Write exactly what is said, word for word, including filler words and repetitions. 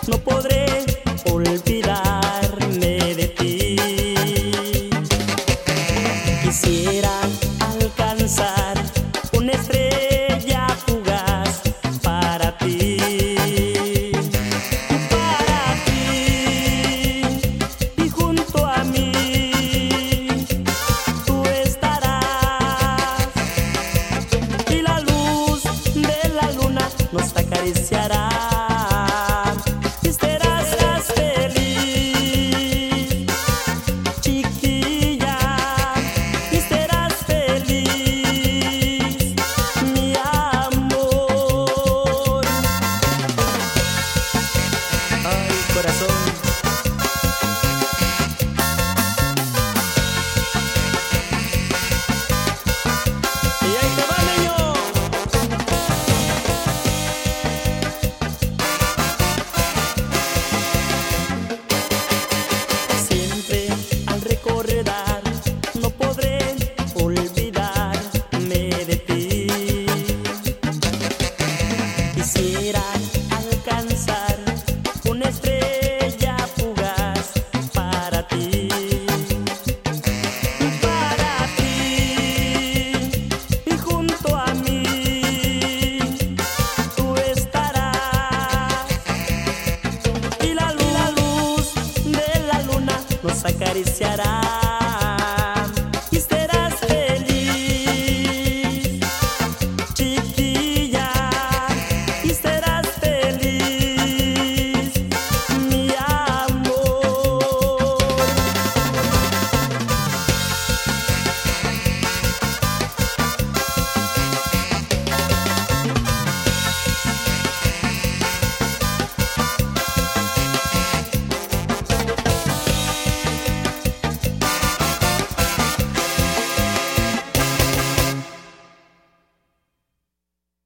no podré olvidarme de ti. Quisiera alcanzar una estrella fugaz para ti, para ti, y junto a mí tú estarás, y la luz de la luna nos acariciará. No podré olvidarme de ti. Quisiera alcanzar una estrella fugaz para ti, para ti, y junto a mí tú estarás, y la luz, la luz de la luna nos acariciará.